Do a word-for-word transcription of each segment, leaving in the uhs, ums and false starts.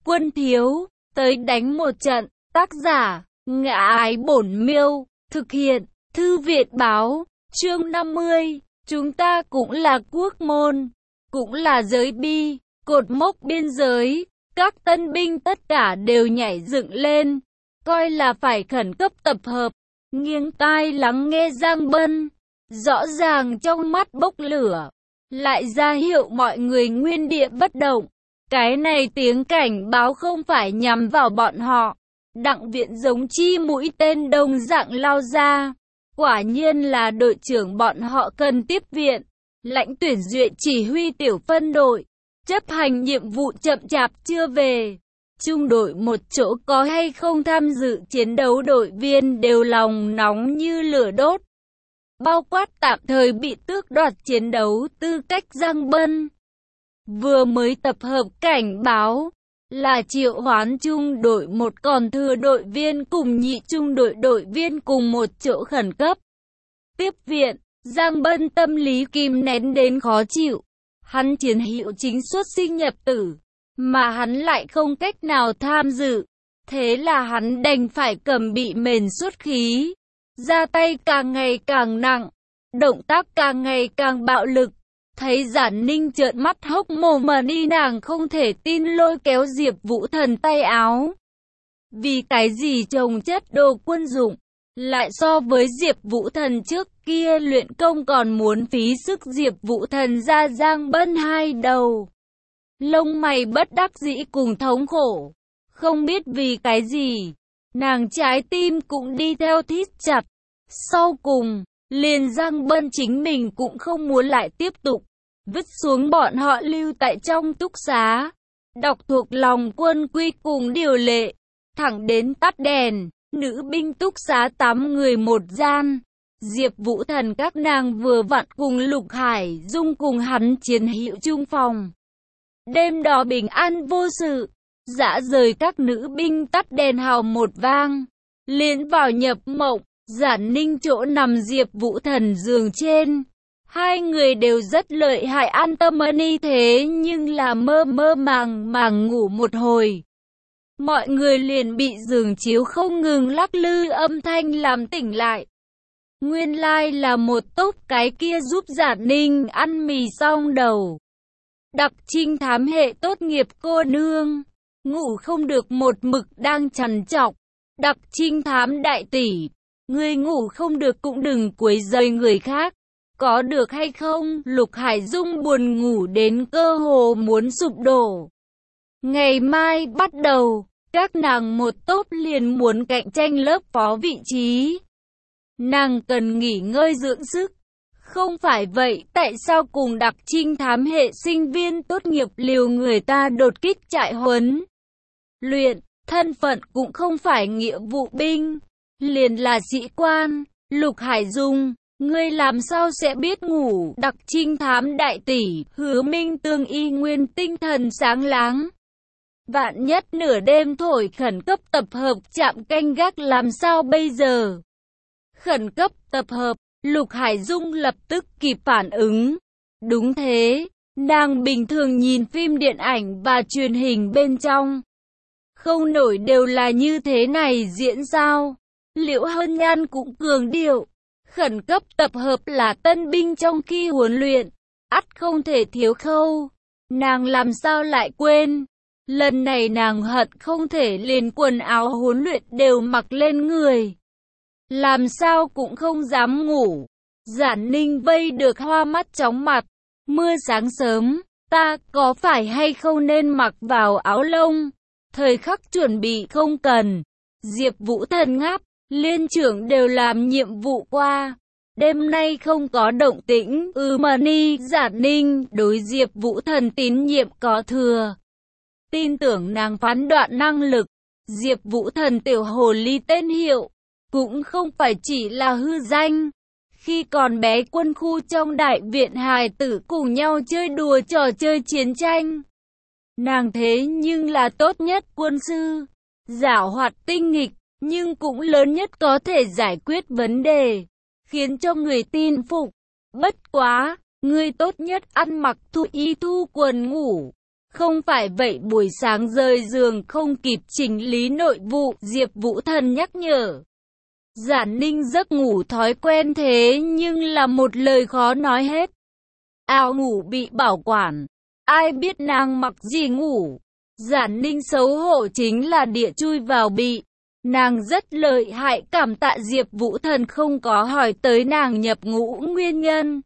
Quân thiếu, tới đánh một trận. Tác giả, Ngã Ái Bổn Miêu. Thực hiện, Thư Viện Báo. Chương năm mươi. Chúng ta cũng là quốc môn, cũng là giới bi, cột mốc biên giới. Các tân binh tất cả đều nhảy dựng lên, coi là phải khẩn cấp tập hợp. Nghiêng tai lắng nghe Giang Bân, rõ ràng trong mắt bốc lửa, lại ra hiệu mọi người nguyên địa bất động. Cái này tiếng cảnh báo không phải nhắm vào bọn họ. Đặng Viện giống chi mũi tên đồng dạng lao ra. Quả nhiên là đội trưởng bọn họ cần tiếp viện. Lãnh Tuyển Duyệt chỉ huy tiểu phân đội, chấp hành nhiệm vụ chậm chạp chưa về. Trung đội một chỗ có hay không tham dự chiến đấu đội viên đều lòng nóng như lửa đốt. Bao quát tạm thời bị tước đoạt chiến đấu tư cách Giang Bân. Vừa mới tập hợp cảnh báo là triệu hoán trung đội một còn thừa đội viên cùng nhị trung đội đội viên cùng một chỗ khẩn cấp tiếp viện. Giang Bân tâm lý kìm nén đến khó chịu. Hắn chiến hữu chính xuất sinh nhập tử, mà hắn lại không cách nào tham dự. Thế là hắn đành phải cầm bị mền xuất khí, ra tay càng ngày càng nặng, động tác càng ngày càng bạo lực. Thấy Giản Ninh trợn mắt hốc mồm mà đi, nàng không thể tin lôi kéo Diệp Vũ Thần tay áo. Vì cái gì trồng chất đồ quân dụng, lại so với Diệp Vũ Thần trước kia luyện công còn muốn phí sức Diệp Vũ Thần ra Giang Bân hai đầu. Lông mày bất đắc dĩ cùng thống khổ. Không biết vì cái gì, nàng trái tim cũng đi theo thít chặt. Sau cùng, liền Giang Bân chính mình cũng không muốn lại tiếp tục, vứt xuống bọn họ lưu tại trong túc xá. Đọc thuộc lòng quân quy cùng điều lệ, thẳng đến tắt đèn. Nữ binh túc xá tám người một gian. Diệp Vũ Thần các nàng vừa vặn cùng Lục Hải Dung cùng hắn chiến hữu chung phòng. Đêm đó bình an vô sự. Dã rời các nữ binh tắt đèn hào một vang, liền vào nhập mộng. Giản Ninh chỗ nằm Diệp Vũ Thần giường trên. Hai người đều rất lợi hại, an tâm ni thế nhưng là mơ mơ màng màng ngủ một hồi. Mọi người liền bị giường chiếu không ngừng lắc lư âm thanh làm tỉnh lại. Nguyên lai là một tốt cái kia giúp Giản Ninh ăn mì xong đầu. Đặc trinh thám hệ tốt nghiệp cô nương, ngủ không được một mực đang trằn trọc. Đặc trinh thám đại tỷ, người ngủ không được cũng đừng quấy rầy người khác, có được hay không? Lục Hải Dung buồn ngủ đến cơ hồ muốn sụp đổ. Ngày mai bắt đầu, các nàng một tốt liền muốn cạnh tranh lớp phó vị trí. Nàng cần nghỉ ngơi dưỡng sức. Không phải vậy, tại sao cùng đặc trinh thám hệ sinh viên tốt nghiệp liều người ta đột kích trại huấn luyện, thân phận cũng không phải nghĩa vụ binh, liền là sĩ quan. Lục Hải Dung, ngươi làm sao sẽ biết ngủ? Đặc trinh thám đại tỷ, Hứa Minh Tương y nguyên tinh thần sáng láng. Vạn nhất nửa đêm thổi khẩn cấp tập hợp trạm canh gác làm sao bây giờ? Khẩn cấp tập hợp, Lục Hải Dung lập tức kịp phản ứng. Đúng thế, nàng bình thường nhìn phim điện ảnh và truyền hình bên trong. Không nổi đều là như thế này diễn sao? Liễu Hân Nhan cũng cường điệu. Khẩn cấp tập hợp là tân binh trong khi huấn luyện, ắt không thể thiếu khâu. Nàng làm sao lại quên? Lần này nàng hận không thể liền quần áo huấn luyện đều mặc lên người. Làm sao cũng không dám ngủ. Giản Ninh vây được hoa mắt chóng mặt. Mưa sáng sớm, ta có phải hay không nên mặc vào áo lông? Thời khắc chuẩn bị không cần. Diệp Vũ Thần ngáp, liên trưởng đều làm nhiệm vụ qua. Đêm nay không có động tĩnh, ừ mà ni. Giản Ninh đối Diệp Vũ Thần tín nhiệm có thừa. Tin tưởng nàng phán đoạn năng lực. Diệp Vũ Thần tiểu hồ ly tên hiệu, cũng không phải chỉ là hư danh. Khi còn bé quân khu trong đại viện hài tử cùng nhau chơi đùa trò chơi chiến tranh. Nàng thế nhưng là tốt nhất quân sư, giảo hoạt tinh nghịch, nhưng cũng lớn nhất có thể giải quyết vấn đề, khiến cho người tin phục. Bất quá, người tốt nhất ăn mặc thu y thu quần ngủ, Không phải vậy buổi sáng rời giường không kịp chỉnh lý nội vụ, Diệp Vũ Thần nhắc nhở. Giản Ninh giấc ngủ thói quen thế nhưng là một lời khó nói hết. Áo ngủ bị bảo quản, ai biết nàng mặc gì ngủ. Giản Ninh xấu hổ chính là địa chui vào bị. Nàng rất lợi hại, cảm tạ Diệp Vũ Thần không có hỏi tới nàng nhập ngũ nguyên nhân.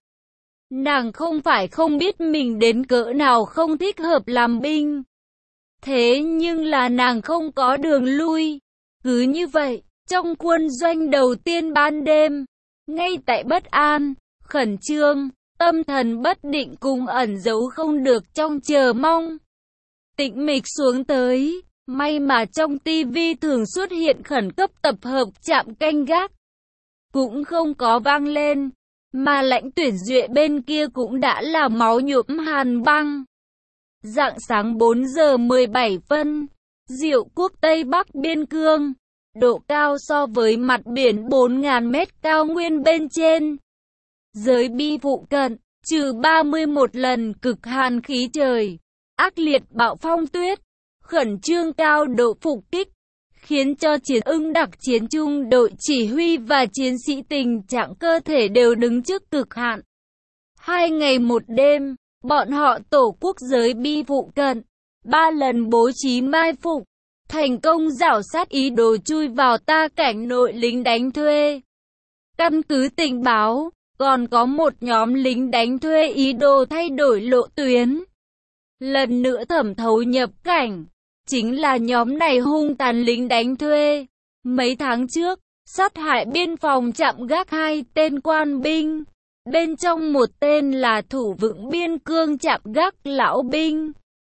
Nàng không phải không biết mình đến cỡ nào không thích hợp làm binh. Thế nhưng là nàng không có đường lui. Cứ như vậy, trong quân doanh đầu tiên ban đêm, ngay tại bất an, khẩn trương, tâm thần bất định cùng ẩn giấu không được trong chờ mong. Tĩnh mịch xuống tới, may mà trong tivi thường xuất hiện khẩn cấp tập hợp trạm canh gác. Cũng không có vang lên, mà Lãnh Tuyển Duệ bên kia cũng đã là máu nhuộm hàn băng. Rạng sáng bốn giờ mười bảy phân, Diệu Quốc Tây Bắc biên cương, độ cao so với mặt biển bốn nghìn mét cao nguyên bên trên. Giới bi phụ cận, trừ ba mươi mốt lần cực hàn khí trời, ác liệt bạo phong tuyết, khẩn trương cao độ phục kích, khiến cho chiến ưng đặc chiến trung đội chỉ huy và chiến sĩ tình trạng cơ thể đều đứng trước cực hạn. Hai ngày một đêm, bọn họ tổ quốc giới bi phụ cận, ba lần bố trí mai phục, thành công rảo sát ý đồ chui vào ta cảnh nội lính đánh thuê. Căn cứ tình báo, còn có một nhóm lính đánh thuê ý đồ thay đổi lộ tuyến, lần nữa thẩm thấu nhập cảnh. Chính là nhóm này hung tàn lính đánh thuê. Mấy tháng trước, sát hại biên phòng trạm gác hai tên quan binh. Bên trong một tên là thủ vững biên cương trạm gác lão binh.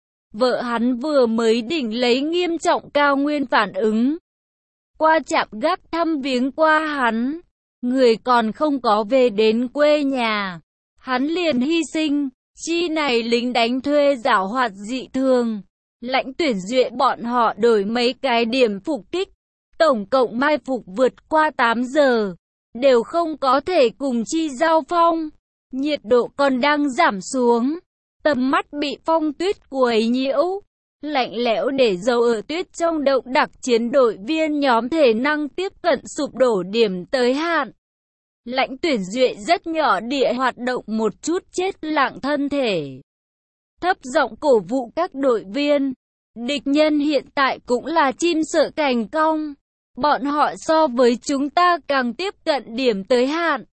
Vợ hắn vừa mới đỉnh lấy nghiêm trọng cao nguyên phản ứng. Qua trạm gác thăm viếng qua hắn. Người còn không có về đến quê nhà. Hắn liền hy sinh. Chi này lính đánh thuê giảo hoạt dị thường. Lãnh Tuyển Duệ bọn họ đổi mấy cái điểm phục kích, tổng cộng mai phục vượt qua tám giờ, đều không có thể cùng chi giao phong. Nhiệt độ còn đang giảm xuống, tầm mắt bị phong tuyết quấy nhiễu, lạnh lẽo để dấu ở tuyết trong động đặc chiến đội viên nhóm thể năng tiếp cận sụp đổ điểm tới hạn. Lãnh Tuyển Duệ rất nhỏ địa hoạt động một chút chết lặng thân thể. Thấp giọng cổ vũ các đội viên. Địch nhân hiện tại cũng là chim sợ cành cong. Bọn họ so với chúng ta càng tiếp cận điểm tới hạn.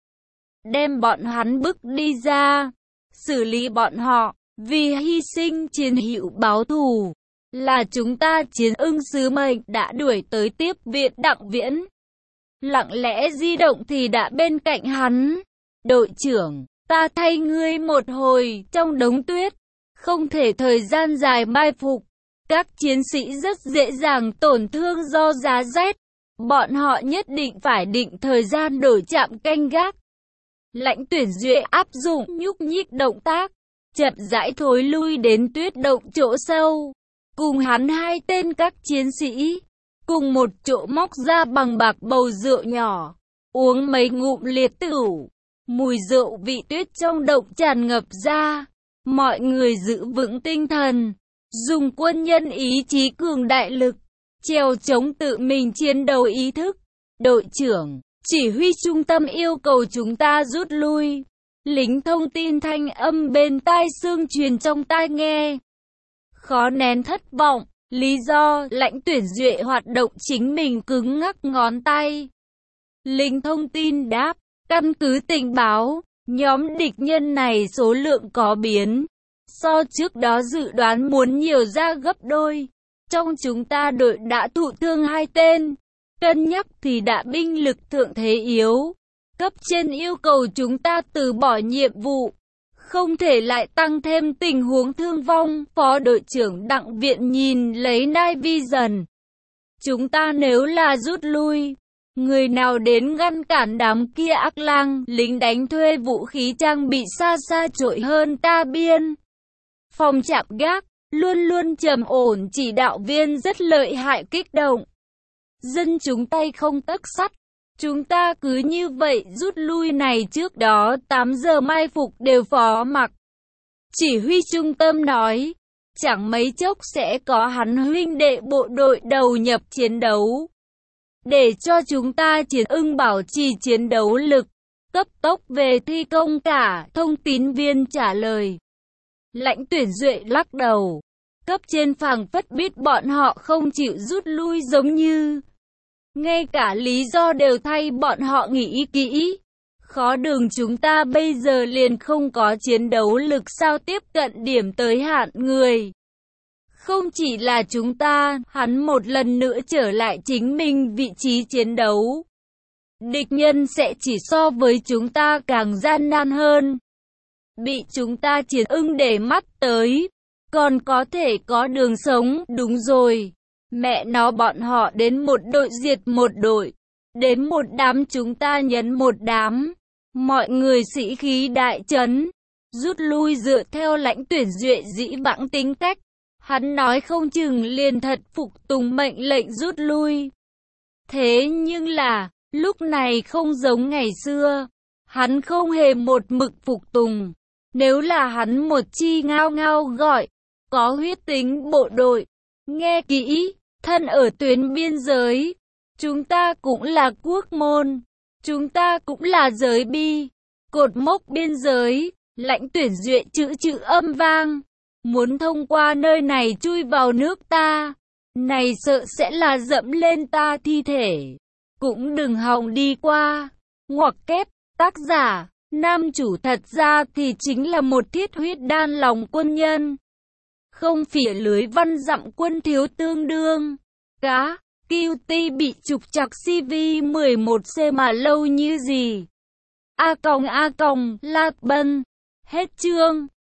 Đem bọn hắn bức đi ra. Xử lý bọn họ. Vì hy sinh chiến hữu báo thù. Là chúng ta chiến ưng sứ mệnh đã đuổi tới tiếp viện Đặng Viễn. Lặng lẽ di động thì đã bên cạnh hắn. Đội trưởng, ta thay ngươi một hồi trong đống tuyết. Không thể thời gian dài mai phục. Các chiến sĩ rất dễ dàng tổn thương do giá rét. Bọn họ nhất định phải định thời gian đổi trạm canh gác. Lãnh Tuyển Duệ áp dụng nhúc nhích động tác, chậm rãi thối lui đến tuyết động chỗ sâu. Cùng hắn hai tên các chiến sĩ, cùng một chỗ móc ra bằng bạc bầu rượu nhỏ, uống mấy ngụm liệt tửu. Mùi rượu vị tuyết trong động tràn ngập ra. Mọi người giữ vững tinh thần, dùng quân nhân ý chí cường đại lực, trèo chống tự mình chiến đấu ý thức. Đội trưởng, chỉ huy trung tâm yêu cầu chúng ta rút lui. Lính thông tin thanh âm bên tai xương truyền trong tai nghe. Khó nén thất vọng, lý do Lãnh Tuyển Duệ hoạt động chính mình cứng ngắc ngón tay. Lính thông tin đáp, căn cứ tình báo, nhóm địch nhân này số lượng có biến. So trước đó dự đoán muốn nhiều ra gấp đôi. Trong chúng ta đội đã thụ thương hai tên. Cân nhắc thì đã binh lực thượng thế yếu. Cấp trên yêu cầu chúng ta từ bỏ nhiệm vụ. Không thể lại tăng thêm tình huống thương vong. Phó đội trưởng Đặng Viện nhìn lấy Night Vision. Chúng ta nếu là rút lui, người nào đến ngăn cản đám kia ác lang, lính đánh thuê vũ khí trang bị xa xa trội hơn ta biên. Phòng trạm gác, luôn luôn trầm ổn chỉ đạo viên rất lợi hại kích động. Dân chúng tay không tấc sắt. Chúng ta cứ như vậy rút lui này trước đó tám giờ mai phục đều phó mặc. Chỉ huy trung tâm nói, chẳng mấy chốc sẽ có hắn huynh đệ bộ đội đầu nhập chiến đấu. Để cho chúng ta chiến ưng bảo trì chiến đấu lực, cấp tốc về thi công cả, thông tín viên trả lời. Lãnh Tuyển Duệ lắc đầu. Cấp trên phảng phất biết bọn họ không chịu rút lui giống như. Ngay cả lý do đều thay bọn họ nghĩ kỹ. Khó đường chúng ta bây giờ liền không có chiến đấu lực sao tiếp cận điểm tới hạn người. Không chỉ là chúng ta, hắn một lần nữa trở lại chính mình vị trí chiến đấu. Địch nhân sẽ chỉ so với chúng ta càng gian nan hơn. Bị chúng ta chiến ưng để mắt tới, còn có thể có đường sống, đúng rồi. Mẹ nó bọn họ đến một đội diệt một đội, đến một đám chúng ta nhấn một đám. Mọi người sĩ khí đại chấn, rút lui dựa theo Lãnh Tuyển Duệ dĩ vãng tính cách. Hắn nói không chừng liền thật phục tùng mệnh lệnh rút lui. Thế nhưng là, lúc này không giống ngày xưa, hắn không hề một mực phục tùng. Nếu là hắn một chi ngao ngao gọi, có huyết tính bộ đội, nghe kỹ, thân ở tuyến biên giới, chúng ta cũng là quốc môn, chúng ta cũng là giới bi, cột mốc biên giới, Lãnh Tuyển Duệ chữ chữ âm vang, muốn thông qua nơi này chui vào nước ta, này sợ sẽ là dẫm lên ta thi thể, cũng đừng hòng đi qua. Ngoặc kép, tác giả, nam chủ thật ra thì chính là một thiết huyết đan lòng quân nhân. Không phỉa lưới văn dặm quân thiếu tương đương. Cá, quy tê bị trục trặc xê vê mười một C mà lâu như gì. A còng A còng, Lạc Bân. Hết chương.